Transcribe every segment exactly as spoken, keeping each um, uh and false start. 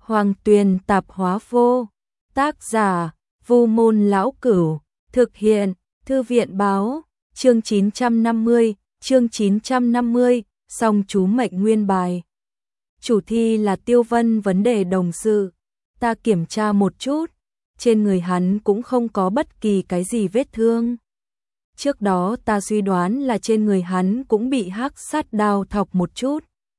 Hoàng Tuyền Tạp Hóa Vô. Tác giả: Vu Môn Lão Cửu. Thực hiện: Thư viện báo. Chương chín trăm năm mươi, chương chín trăm năm mươi, song chú mệnh nguyên bài. Chủ thi là Tiêu Vân. Vấn đề đồng sự, ta kiểm tra một chút, trên người hắn cũng không có bất kỳ cái gì vết thương. Trước đó ta suy đoán là trên người hắn cũng bị hắc sát đao thọc một chút.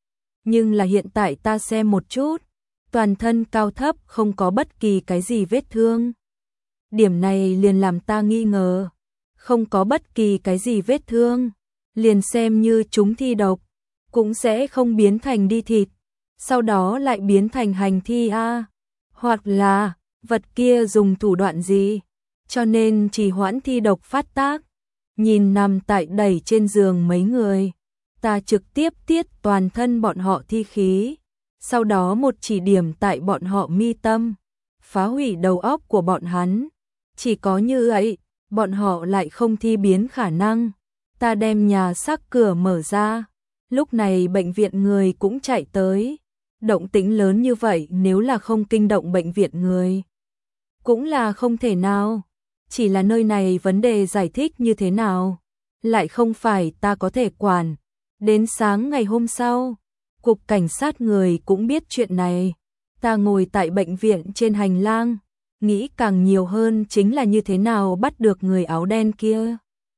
Nhưng là hiện tại ta xem một chút, toàn thân cao thấp không có bất kỳ cái gì vết thương. Điểm này liền làm ta nghi ngờ, không có bất kỳ cái gì vết thương, liền xem như chúng thi độc, cũng sẽ không biến thành đi thịt, sau đó lại biến thành hành thi a, hoặc là vật kia dùng thủ đoạn gì, cho nên trì hoãn thi độc phát tác. Nhìn nằm tại đẩy trên giường mấy người, ta trực tiếp tiết toàn thân bọn họ thi khí, sau đó một chỉ điểm tại bọn họ mi tâm, phá hủy đầu óc của bọn hắn. Chỉ có như vậy, bọn họ lại không thi biến khả năng. Ta đem nhà xác cửa mở ra, lúc này bệnh viện người cũng chạy tới. Động tĩnh lớn như vậy nếu là không kinh động bệnh viện người, cũng là không thể nào. Chỉ là nơi này vấn đề giải thích như thế nào, lại không phải ta có thể quản. Đến sáng ngày hôm sau, cục cảnh sát người cũng biết chuyện này. Ta ngồi tại bệnh viện trên hành lang, nghĩ càng nhiều hơn chính là như thế nào bắt được người áo đen kia.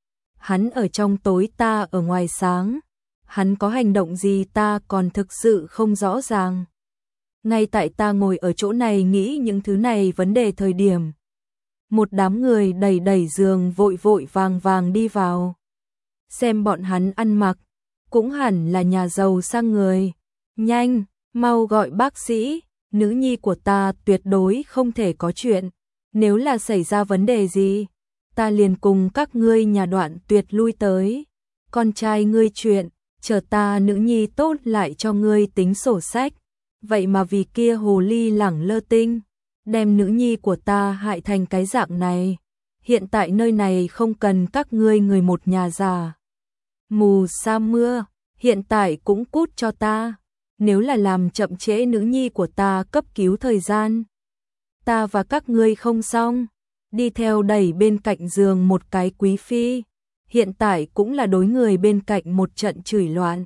Hắn ở trong tối, ta ở ngoài sáng. Hắn có hành động gì ta còn thực sự không rõ ràng. Ngay tại ta ngồi ở chỗ này nghĩ những thứ này vấn đề thời điểm, một đám người đẩy đẩy giường vội vội vàng vàng đi vào. Xem bọn hắn ăn mặc, cũng hẳn là nhà giàu sang người. Nhanh, mau gọi bác sĩ, nữ nhi của ta tuyệt đối không thể có chuyện. Nếu là xảy ra vấn đề gì, ta liền cùng các ngươi nhà Đoạn Tuyệt lui tới. Con trai ngươi chuyện, chờ ta nữ nhi tốt lại cho ngươi tính sổ sách. Vậy mà vì kia hồ ly lẳng lơ tinh, đem nữ nhi của ta hại thành cái dạng này. Hiện tại nơi này không cần các ngươi người một nhà già mù sa mưa, hiện tại cũng cút cho ta. Nếu là làm chậm trễ nữ nhi của ta cấp cứu thời gian, ta và các ngươi không xong. Đi theo đẩy bên cạnh giường một cái quý phi, hiện tại cũng là đối người bên cạnh một trận chửi loạn.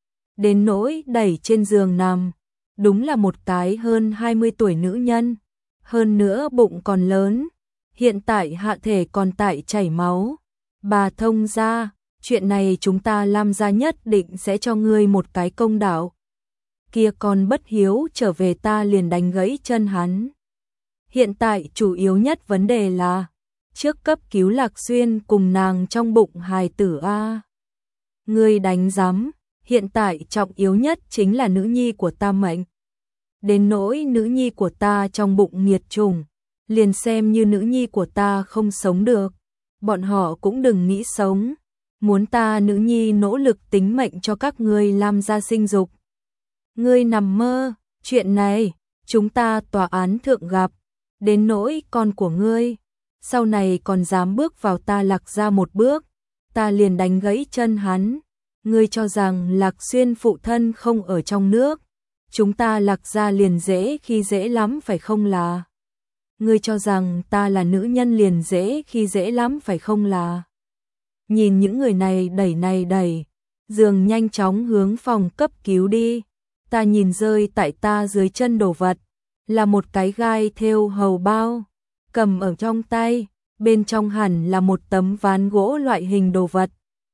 Đến nỗi đẩy trên giường nằm, đúng là một cái hơn hai mươi tuổi nữ nhân, hơn nữa bụng còn lớn, hiện tại hạ thể còn tại chảy máu. Bà thông gia, chuyện này chúng ta Lam gia nhất định sẽ cho ngươi một cái công đạo. Kia con bất hiếu trở về ta liền đánh gãy chân hắn. Hiện tại chủ yếu nhất vấn đề là trước cấp cứu Lạc Xuyên cùng nàng trong bụng hài tử a. Ngươi đánh rắm, hiện tại trọng yếu nhất chính là nữ nhi của ta mệnh. Đến nỗi nữ nhi của ta trong bụng nghiệt trùng, liền xem như nữ nhi của ta không sống được, bọn họ cũng đừng nghĩ sống. Muốn ta nữ nhi nỗ lực tính mệnh cho các ngươi Lam gia sinh dục. Ngươi nằm mơ, chuyện này chúng ta tòa án thượng gặp. Đến nỗi con của ngươi, sau này còn dám bước vào ta Lạc gia một bước, ta liền đánh gãy chân hắn. Ngươi cho rằng Lạc Xuyên phụ thân không ở trong nước, chúng ta Lạc gia liền dễ khi dễ lắm phải không là? Ngươi cho rằng ta là nữ nhân liền dễ khi dễ lắm phải không là? Nhìn những người này đẩy này đẩy, giường nhanh chóng hướng phòng cấp cứu đi. Ta nhìn rơi tại ta dưới chân đồ vật, là một cái gai thêu hầu bao, cầm ở trong tay, bên trong hẳn là một tấm ván gỗ loại hình đồ vật.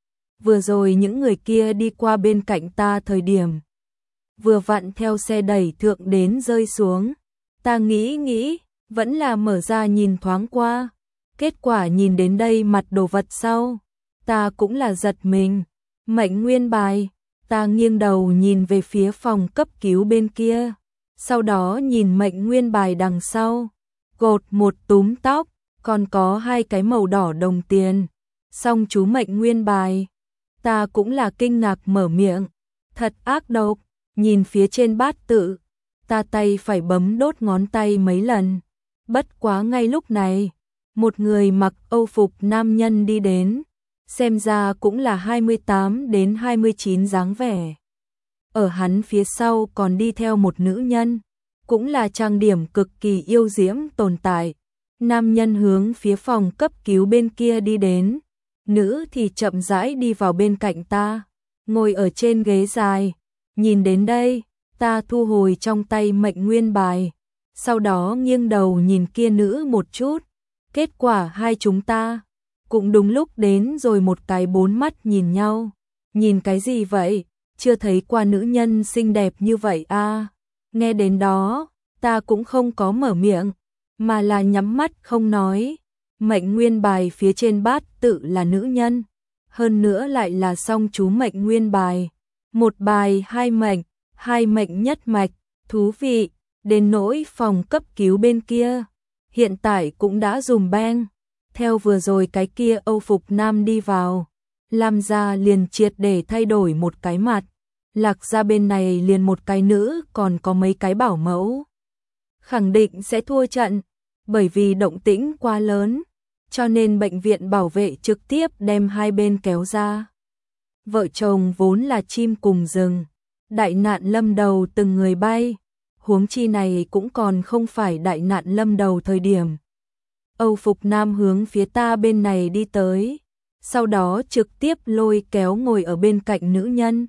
Vừa rồi những người kia đi qua bên cạnh ta thời điểm, vừa vặn theo xe đẩy thượng đến rơi xuống. Ta nghĩ nghĩ, vẫn là mở ra nhìn thoáng qua. Kết quả nhìn đến đây mặt đồ vật sau, ta cũng là giật mình. Mệnh nguyên bài. Ta nghiêng đầu nhìn về phía phòng cấp cứu bên kia, sau đó nhìn mệnh nguyên bài đằng sau, gột một túm tóc, còn có hai cái màu đỏ đồng tiền, song chú mệnh nguyên bài. Ta cũng là kinh ngạc mở miệng, thật ác độc. Nhìn phía trên bát tự, ta tay phải bấm đốt ngón tay mấy lần. Bất quá ngay lúc này, một người mặc âu phục nam nhân đi đến, xem ra cũng là hai mươi tám đến hai mươi chín dáng vẻ. Ở hắn phía sau còn đi theo một nữ nhân, cũng là trang điểm cực kỳ yêu diễm tồn tại. Nam nhân hướng phía phòng cấp cứu bên kia đi đến, nữ thì chậm rãi đi vào bên cạnh ta, ngồi ở trên ghế dài. Nhìn đến đây, ta thu hồi trong tay mệnh nguyên bài, sau đó nghiêng đầu nhìn kia nữ một chút. Kết quả hai chúng ta cũng đúng lúc đến rồi một cái bốn mắt nhìn nhau. Nhìn cái gì vậy? Chưa thấy qua nữ nhân xinh đẹp như vậy a. Nghe đến đó, ta cũng không có mở miệng, mà là nhắm mắt không nói. Mệnh nguyên bài phía trên bát tự là nữ nhân, hơn nữa lại là song chú mệnh nguyên bài. Một bài hai mệnh, hai mệnh nhất mạch, thú vị. Đến nỗi phòng cấp cứu bên kia, hiện tại cũng đã dùm beng. Theo vừa rồi cái kia Âu phục nam đi vào, Lam gia liền triệt để thay đổi một cái mặt. Lạc gia bên này liền một cái nữ, còn có mấy cái bảo mẫu. Khẳng định sẽ thua trận, bởi vì động tĩnh quá lớn, cho nên bệnh viện bảo vệ trực tiếp đem hai bên kéo ra. Vợ chồng vốn là chim cùng rừng, đại nạn lâm đầu từng người bay, huống chi này cũng còn không phải đại nạn lâm đầu thời điểm. Âu phục nam hướng phía ta bên này đi tới, sau đó trực tiếp lôi kéo ngồi ở bên cạnh nữ nhân.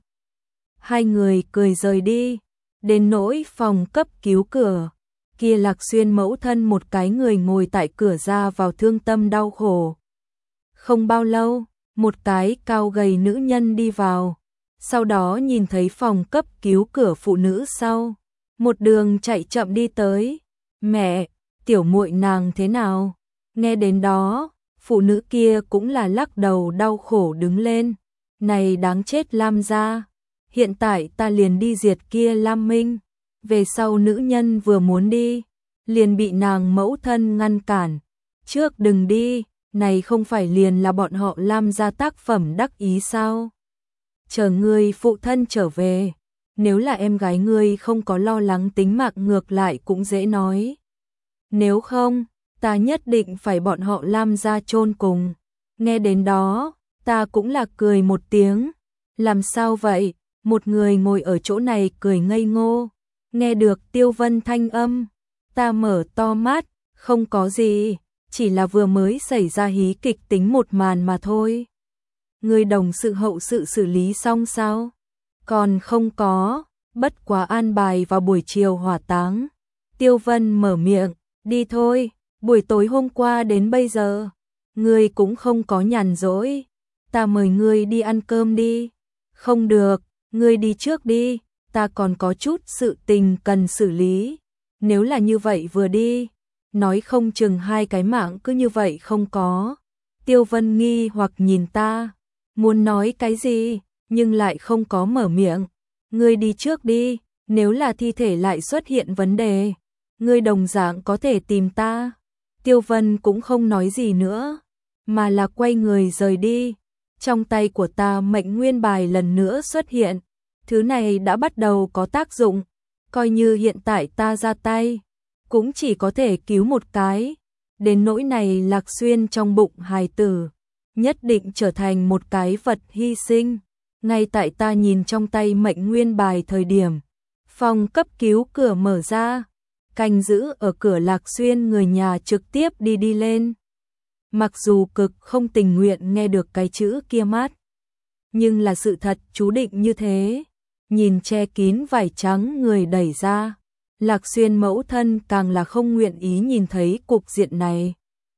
Hai người cười rời đi, đến nỗi phòng cấp cứu cửa, kia Lạc Xuyên mẫu thân một cái người ngồi tại cửa ra vào thương tâm đau khổ. Không bao lâu, một cái cao gầy nữ nhân đi vào, sau đó nhìn thấy phòng cấp cứu cửa phụ nữ sau, một đường chạy chậm đi tới. Mẹ, tiểu muội nàng thế nào? Nghe đến đó, phụ nữ kia cũng là lắc đầu đau khổ đứng lên. Này đáng chết Lam gia, hiện tại ta liền đi diệt kia Lam Minh. Về sau nữ nhân vừa muốn đi, liền bị nàng mẫu thân ngăn cản. Trước đừng đi, này không phải liền là bọn họ Lam gia tác phẩm đắc ý sao? Chờ ngươi phụ thân trở về, nếu là em gái ngươi không có lo lắng tính mạng ngược lại cũng dễ nói. Nếu không, ta nhất định phải bọn họ Lam gia chôn cùng. Nghe đến đó, ta cũng là cười một tiếng. Làm sao vậy? Một người ngồi ở chỗ này cười ngây ngô. Nghe được Tiêu Vân thanh âm, ta mở to mắt, không có gì, chỉ là vừa mới xảy ra hí kịch tính một màn mà thôi. Người đồng sự hậu sự xử lý xong sao? Còn không có, bất quá an bài vào buổi chiều hỏa táng. Tiêu Vân mở miệng, đi thôi, buổi tối hôm qua đến bây giờ, ngươi cũng không có nhàn rỗi, ta mời ngươi đi ăn cơm đi. Không được, ngươi đi trước đi, ta còn có chút sự tình cần xử lý. Nếu là như vậy vừa đi, nói không chừng hai cái mạng cứ như vậy không có. Tiêu Vân nghi hoặc nhìn ta, muốn nói cái gì, nhưng lại không có mở miệng. Ngươi đi trước đi, nếu là thi thể lại xuất hiện vấn đề, ngươi đồng dạng có thể tìm ta. Tiêu Vân cũng không nói gì nữa, mà là quay người rời đi. Trong tay của ta mệnh nguyên bài lần nữa xuất hiện, thứ này đã bắt đầu có tác dụng, coi như hiện tại ta ra tay, cũng chỉ có thể cứu một cái. Đến nỗi này Lạc Xuyên trong bụng hài tử, nhất định trở thành một cái vật hy sinh. Ngay tại ta nhìn trong tay mệnh nguyên bài thời điểm, phòng cấp cứu cửa mở ra, canh giữ ở cửa Lạc Xuyên người nhà trực tiếp đi đi lên. Mặc dù cực không tình nguyện nghe được cái chữ kia mát, nhưng là sự thật chú định như thế. Nhìn che kín vải trắng người đẩy ra, Lạc Xuyên mẫu thân càng là không nguyện ý nhìn thấy cục diện này.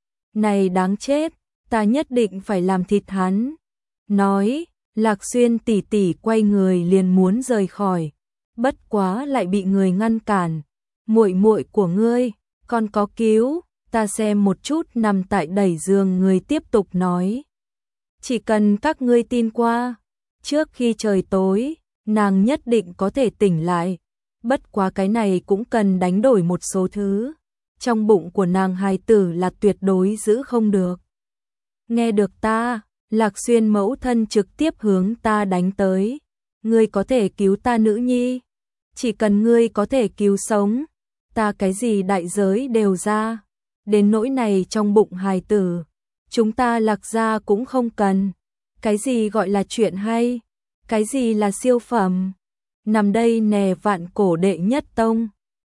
Này đáng chết, ta nhất định phải làm thịt hắn. Nói, Lạc Xuyên tỉ tỉ quay người liền muốn rời khỏi, bất quá lại bị người ngăn cản. Muội muội của ngươi, còn có cứu. Ta xem một chút nằm tại đẩy giường người tiếp tục nói. Chỉ cần các ngươi tin qua, trước khi trời tối, nàng nhất định có thể tỉnh lại. Bất quá cái này cũng cần đánh đổi một số thứ. Trong bụng của nàng hài tử là tuyệt đối giữ không được. Nghe được ta, Lạc Xuyên mẫu thân trực tiếp hướng ta đánh tới. Ngươi có thể cứu ta nữ nhi. Chỉ cần ngươi có thể cứu sống, ta cái gì đại giới đều ra. Đến nỗi này trong bụng hài tử, chúng ta Lạc gia cũng không cần. Cái gì gọi là chuyện hay, cái gì là siêu phẩm. Nằm đây nè vạn cổ đệ nhất tông,